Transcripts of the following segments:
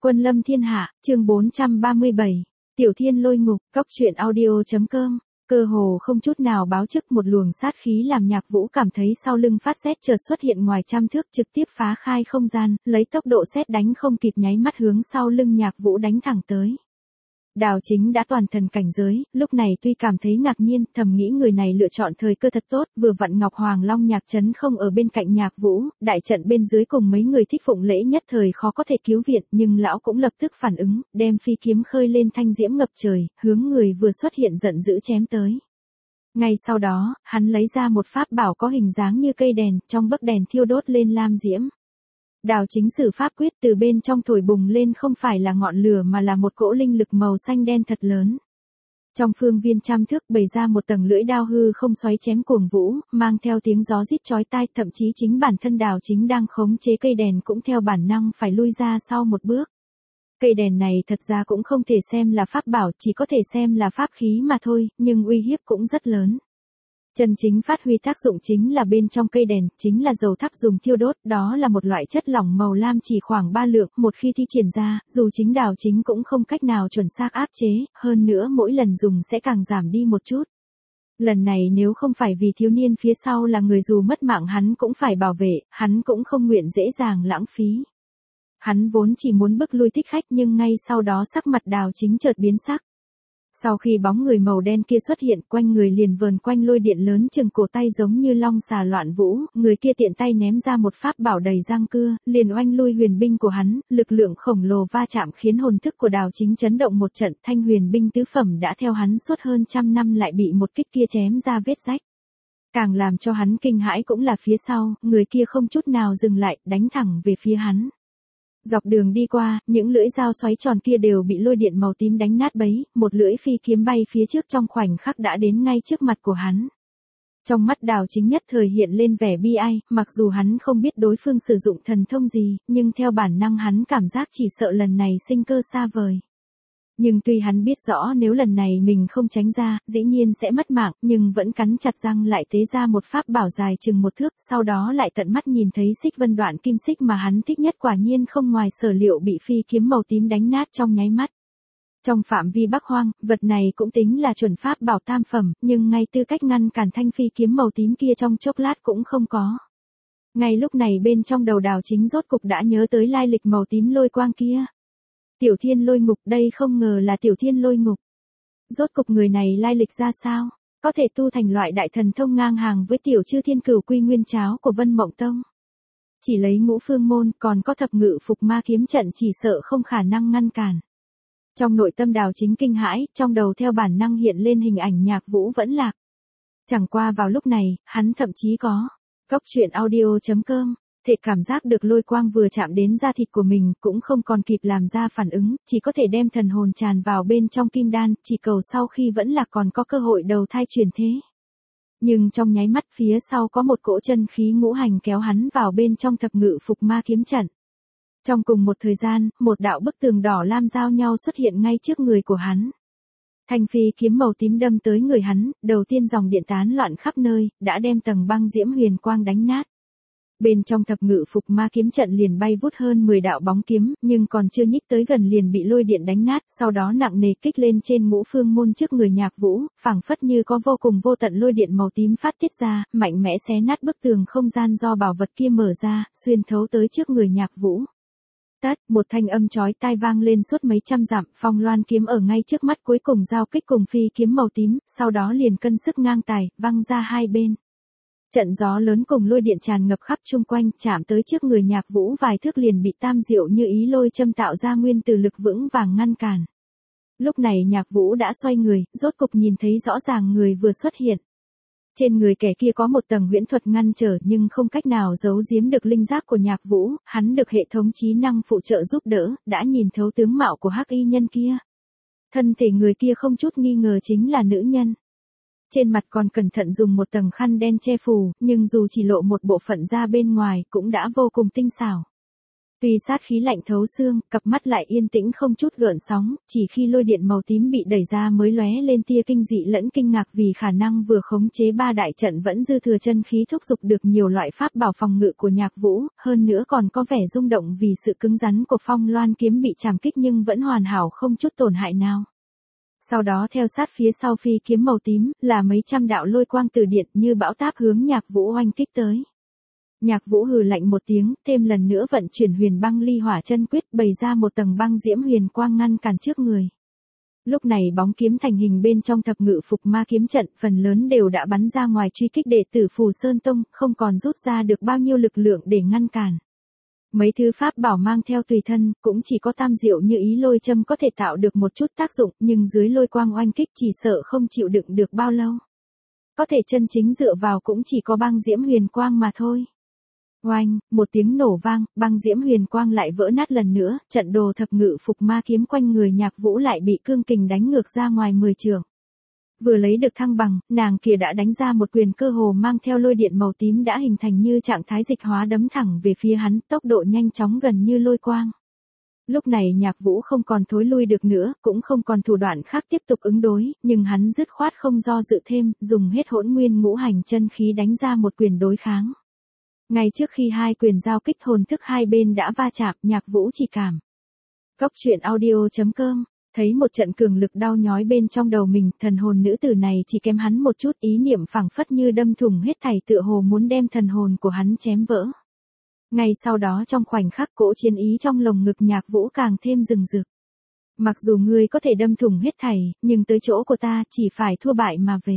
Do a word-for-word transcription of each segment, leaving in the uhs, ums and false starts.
Quân lâm thiên hạ, chương bốn trăm ba mươi bảy. Tiểu Thiên Lôi Ngục, cóc truyện audio.com. Cơ hồ không chút nào báo trước một luồng sát khí làm Nhạc Vũ cảm thấy sau lưng phát sét chợt xuất hiện ngoài trăm thước trực tiếp phá khai không gian, lấy tốc độ sét đánh không kịp nháy mắt hướng sau lưng Nhạc Vũ đánh thẳng tới. Đào Chính đã toàn thần cảnh giới, lúc này tuy cảm thấy ngạc nhiên, thầm nghĩ người này lựa chọn thời cơ thật tốt, vừa vặn Ngọc Hoàng Long Nhạc Trấn không ở bên cạnh Nhạc Vũ, đại trận bên dưới cùng mấy người thích phụng lễ nhất thời khó có thể cứu viện, nhưng lão cũng lập tức phản ứng, đem phi kiếm khơi lên thanh diễm ngập trời, hướng người vừa xuất hiện giận dữ chém tới. Ngay sau đó, hắn lấy ra một pháp bảo có hình dáng như cây đèn, trong bấc đèn thiêu đốt lên lam diễm. Đào Chính sử pháp quyết từ bên trong thổi bùng lên không phải là ngọn lửa mà là một cỗ linh lực màu xanh đen thật lớn. Trong phương viên trăm thước bày ra một tầng lưỡi đao hư không xoáy chém cuồng vũ, mang theo tiếng gió rít chói tai, thậm chí chính bản thân Đào Chính đang khống chế cây đèn cũng theo bản năng phải lui ra sau một bước. Cây đèn này thật ra cũng không thể xem là pháp bảo, chỉ có thể xem là pháp khí mà thôi, nhưng uy hiếp cũng rất lớn. Chân chính phát huy tác dụng chính là bên trong cây đèn, chính là dầu thắp dùng thiêu đốt, đó là một loại chất lỏng màu lam chỉ khoảng ba lượng, một khi thi triển ra, dù chính Đào Chính cũng không cách nào chuẩn xác áp chế, hơn nữa mỗi lần dùng sẽ càng giảm đi một chút. Lần này nếu không phải vì thiếu niên phía sau là người dù mất mạng hắn cũng phải bảo vệ, hắn cũng không nguyện dễ dàng lãng phí. Hắn vốn chỉ muốn bức lui thích khách nhưng ngay sau đó sắc mặt Đào Chính chợt biến sắc. Sau khi bóng người màu đen kia xuất hiện, quanh người liền vờn quanh lôi điện lớn chừng cổ tay giống như long xà loạn vũ, người kia tiện tay ném ra một pháp bảo đầy răng cưa, liền oanh lui huyền binh của hắn, lực lượng khổng lồ va chạm khiến hồn thức của Đào Chính chấn động một trận, thanh huyền binh tứ phẩm đã theo hắn suốt hơn trăm năm lại bị một kích kia chém ra vết rách. Càng làm cho hắn kinh hãi cũng là phía sau, người kia không chút nào dừng lại, đánh thẳng về phía hắn. Dọc đường đi qua, những lưỡi dao xoáy tròn kia đều bị lôi điện màu tím đánh nát bấy, một lưỡi phi kiếm bay phía trước trong khoảnh khắc đã đến ngay trước mặt của hắn. Trong mắt Đào Chính nhất thời hiện lên vẻ bi ai, mặc dù hắn không biết đối phương sử dụng thần thông gì, nhưng theo bản năng hắn cảm giác chỉ sợ lần này sinh cơ xa vời. Nhưng tuy hắn biết rõ nếu lần này mình không tránh ra, dĩ nhiên sẽ mất mạng, nhưng vẫn cắn chặt răng lại tế ra một pháp bảo dài chừng một thước, sau đó lại tận mắt nhìn thấy xích vân đoạn kim xích mà hắn thích nhất quả nhiên không ngoài sở liệu bị phi kiếm màu tím đánh nát trong nháy mắt. Trong phạm vi Bắc Hoang, vật này cũng tính là chuẩn pháp bảo tam phẩm, nhưng ngay tư cách ngăn cản thanh phi kiếm màu tím kia trong chốc lát cũng không có. Ngay lúc này bên trong đầu Đào Chính rốt cục đã nhớ tới lai lịch màu tím lôi quang kia. Tiểu Thiên Lôi Ngục, đây không ngờ là Tiểu Thiên Lôi Ngục. Rốt cục người này lai lịch ra sao, có thể tu thành loại đại thần thông ngang hàng với Tiểu Chư Thiên Cửu Quy Nguyên Cháo của Vân Mộng Tông. Chỉ lấy Ngũ Phương Môn còn có thập ngự phục ma kiếm trận chỉ sợ không khả năng ngăn cản. Trong nội tâm Đào Chính kinh hãi, trong đầu theo bản năng hiện lên hình ảnh Nhạc Vũ vẫn lạc. Chẳng qua vào lúc này, hắn thậm chí có cóc truyện audio.com. Thể cảm giác được lôi quang vừa chạm đến da thịt của mình cũng không còn kịp làm ra phản ứng, chỉ có thể đem thần hồn tràn vào bên trong kim đan, chỉ cầu sau khi vẫn là còn có cơ hội đầu thai chuyển thế. Nhưng trong nháy mắt phía sau có một cỗ chân khí ngũ hành kéo hắn vào bên trong thập ngự phục ma kiếm trận. Trong cùng một thời gian, một đạo bức tường đỏ lam giao nhau xuất hiện ngay trước người của hắn. Thanh phi kiếm màu tím đâm tới người hắn, đầu tiên dòng điện tán loạn khắp nơi, đã đem tầng băng diễm huyền quang đánh nát. Bên trong thập ngự phục ma kiếm trận liền bay vút hơn mười đạo bóng kiếm, nhưng còn chưa nhích tới gần liền bị lôi điện đánh nát, sau đó nặng nề kích lên trên Ngũ Phương Môn trước người Nhạc Vũ, phảng phất như có vô cùng vô tận lôi điện màu tím phát tiết ra, mạnh mẽ xé nát bức tường không gian do bảo vật kia mở ra, xuyên thấu tới trước người Nhạc Vũ. Tát, một thanh âm chói tai vang lên suốt mấy trăm dặm, phong loan kiếm ở ngay trước mắt cuối cùng giao kích cùng phi kiếm màu tím, sau đó liền cân sức ngang tài, văng ra hai bên. Trận gió lớn cùng lôi điện tràn ngập khắp chung quanh, chạm tới trước người Nhạc Vũ vài thước liền bị tam diệu như ý lôi châm tạo ra nguyên từ lực vững vàng ngăn cản. Lúc này Nhạc Vũ đã xoay người, rốt cục nhìn thấy rõ ràng người vừa xuất hiện. Trên người kẻ kia có một tầng huyễn thuật ngăn trở nhưng không cách nào giấu giếm được linh giác của Nhạc Vũ, hắn được hệ thống trí năng phụ trợ giúp đỡ, đã nhìn thấu tướng mạo của hắc y nhân kia. Thân thể người kia không chút nghi ngờ chính là nữ nhân. Trên mặt còn cẩn thận dùng một tầng khăn đen che phủ, nhưng dù chỉ lộ một bộ phận da bên ngoài cũng đã vô cùng tinh xảo. Tuy sát khí lạnh thấu xương, cặp mắt lại yên tĩnh không chút gợn sóng, chỉ khi lôi điện màu tím bị đẩy ra mới lóe lên tia kinh dị lẫn kinh ngạc vì khả năng vừa khống chế ba đại trận vẫn dư thừa chân khí thúc giục được nhiều loại pháp bảo phòng ngự của Nhạc Vũ, hơn nữa còn có vẻ rung động vì sự cứng rắn của Phong Loan kiếm bị chảm kích nhưng vẫn hoàn hảo không chút tổn hại nào. Sau đó theo sát phía sau phi kiếm màu tím, là mấy trăm đạo lôi quang từ điện như bão táp hướng Nhạc Vũ oanh kích tới. Nhạc Vũ hừ lạnh một tiếng, thêm lần nữa vận chuyển huyền băng ly hỏa chân quyết bày ra một tầng băng diễm huyền quang ngăn cản trước người. Lúc này bóng kiếm thành hình bên trong thập ngự phục ma kiếm trận phần lớn đều đã bắn ra ngoài truy kích đệ tử Phù Sơn Tông, không còn rút ra được bao nhiêu lực lượng để ngăn cản. Mấy thứ pháp bảo mang theo tùy thân, cũng chỉ có tam diệu như ý lôi châm có thể tạo được một chút tác dụng, nhưng dưới lôi quang oanh kích chỉ sợ không chịu đựng được bao lâu. Có thể chân chính dựa vào cũng chỉ có băng diễm huyền quang mà thôi. Oanh, một tiếng nổ vang, băng diễm huyền quang lại vỡ nát lần nữa, trận đồ thập ngự phục ma kiếm quanh người Nhạc Vũ lại bị cương kình đánh ngược ra ngoài mười trượng. Vừa lấy được thăng bằng, nàng kia đã đánh ra một quyền cơ hồ mang theo lôi điện màu tím đã hình thành như trạng thái dịch hóa đấm thẳng về phía hắn, tốc độ nhanh chóng gần như lôi quang. Lúc này Nhạc Vũ không còn thối lui được nữa, cũng không còn thủ đoạn khác tiếp tục ứng đối, nhưng hắn dứt khoát không do dự thêm, dùng hết hỗn nguyên ngũ hành chân khí đánh ra một quyền đối kháng. Ngay trước khi hai quyền giao kích hồn thức hai bên đã va chạm, Nhạc Vũ chỉ cảm. Cốc truyện audio chấm com, thấy một trận cường lực đau nhói bên trong đầu mình, thần hồn nữ tử này chỉ kém hắn một chút, ý niệm phảng phất như đâm thủng hết thảy tựa hồ muốn đem thần hồn của hắn chém vỡ. Ngay sau đó trong khoảnh khắc cỗ chiến ý trong lồng ngực Nhạc Vũ càng thêm rừng rực. Mặc dù ngươi có thể đâm thủng hết thảy, nhưng tới chỗ của ta chỉ phải thua bại mà về.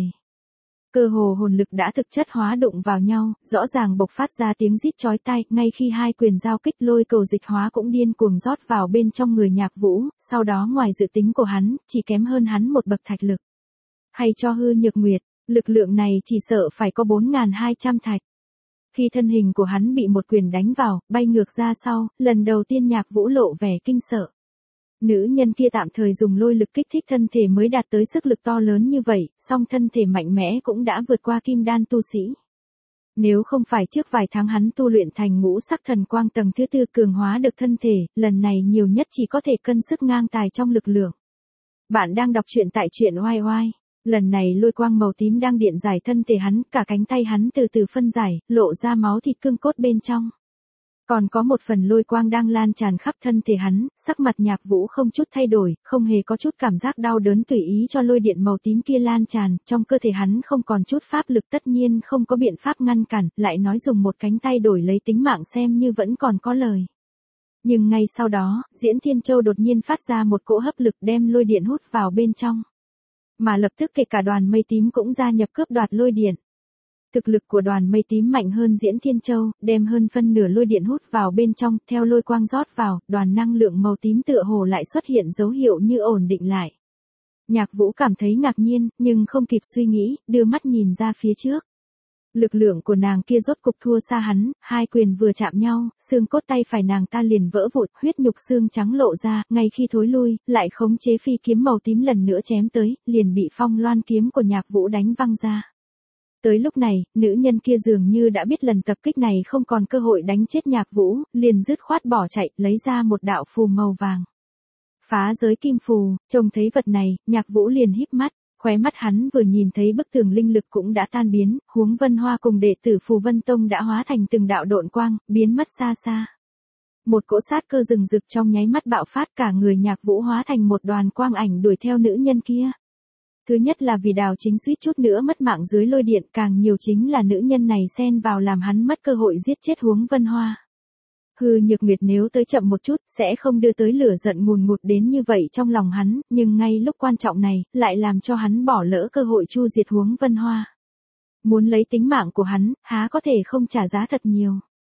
Cơ hồ hồn lực đã thực chất hóa đụng vào nhau, rõ ràng bộc phát ra tiếng rít chói tai, ngay khi hai quyền giao kích lôi cầu dịch hóa cũng điên cuồng rót vào bên trong người Nhạc Vũ, sau đó ngoài dự tính của hắn, chỉ kém hơn hắn một bậc thạch lực. Hay cho hư nhược nguyệt, lực lượng này chỉ sợ phải có bốn nghìn hai trăm thạch. Khi thân hình của hắn bị một quyền đánh vào, bay ngược ra sau, lần đầu tiên Nhạc Vũ lộ vẻ kinh sợ. Nữ nhân kia tạm thời dùng lôi lực kích thích thân thể mới đạt tới sức lực to lớn như vậy, song thân thể mạnh mẽ cũng đã vượt qua kim đan tu sĩ. Nếu không phải trước vài tháng hắn tu luyện thành ngũ sắc thần quang tầng thứ tư cường hóa được thân thể, lần này nhiều nhất chỉ có thể cân sức ngang tài trong lực lượng. Bạn đang đọc truyện tại truyện oai oai. Lần này lôi quang màu tím đang điện giải thân thể hắn, cả cánh tay hắn từ từ phân giải, lộ ra máu thịt cương cốt bên trong. Còn có một phần lôi quang đang lan tràn khắp thân thể hắn, sắc mặt Nhạc Vũ không chút thay đổi, không hề có chút cảm giác đau đớn tùy ý cho lôi điện màu tím kia lan tràn, trong cơ thể hắn không còn chút pháp lực tất nhiên không có biện pháp ngăn cản, lại nói dùng một cánh tay đổi lấy tính mạng xem như vẫn còn có lời. Nhưng ngay sau đó, Diễn Thiên Châu đột nhiên phát ra một cỗ hấp lực đem lôi điện hút vào bên trong. Mà lập tức kể cả đoàn mây tím cũng gia nhập cướp đoạt lôi điện. Thực lực của đoàn mây tím mạnh hơn Diễn Thiên Châu, đem hơn phân nửa lôi điện hút vào bên trong, theo lôi quang rót vào, đoàn năng lượng màu tím tựa hồ lại xuất hiện dấu hiệu như ổn định lại. Nhạc Vũ cảm thấy ngạc nhiên, nhưng không kịp suy nghĩ, đưa mắt nhìn ra phía trước. Lực lượng của nàng kia rốt cục thua xa hắn, hai quyền vừa chạm nhau, xương cốt tay phải nàng ta liền vỡ vụn, huyết nhục xương trắng lộ ra, ngay khi thối lui, lại khống chế phi kiếm màu tím lần nữa chém tới, liền bị Phong Loan kiếm của Nhạc Vũ đánh văng ra. Tới lúc này, nữ nhân kia dường như đã biết lần tập kích này không còn cơ hội đánh chết Nhạc Vũ, liền dứt khoát bỏ chạy, lấy ra một đạo phù màu vàng. Phá giới kim phù, trông thấy vật này, Nhạc Vũ liền híp mắt, khóe mắt hắn vừa nhìn thấy bức tường linh lực cũng đã tan biến, Huống Vân Hoa cùng đệ tử Phù Vân Tông đã hóa thành từng đạo độn quang, biến mất xa xa. Một cỗ sát cơ rừng rực trong nháy mắt bạo phát, cả người Nhạc Vũ hóa thành một đoàn quang ảnh đuổi theo nữ nhân kia. Thứ nhất là vì Đào Chính suýt chút nữa mất mạng dưới lôi điện, càng nhiều chính là nữ nhân này xen vào làm hắn mất cơ hội giết chết Huống Vân Hoa. Hư Nhược Nguyệt nếu tới chậm một chút, sẽ không đưa tới lửa giận ngùn ngụt đến như vậy trong lòng hắn, nhưng ngay lúc quan trọng này, lại làm cho hắn bỏ lỡ cơ hội chu diệt Huống Vân Hoa. Muốn lấy tính mạng của hắn, há có thể không trả giá thật nhiều.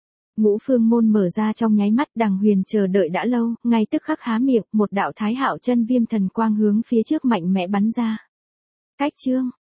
Ngũ phương môn mở ra trong nháy mắt, Đằng Huyền chờ đợi đã lâu, ngay tức khắc há miệng, một đạo Thái Hạo chân viêm thần quang hướng phía trước mạnh mẽ bắn ra. Cách chương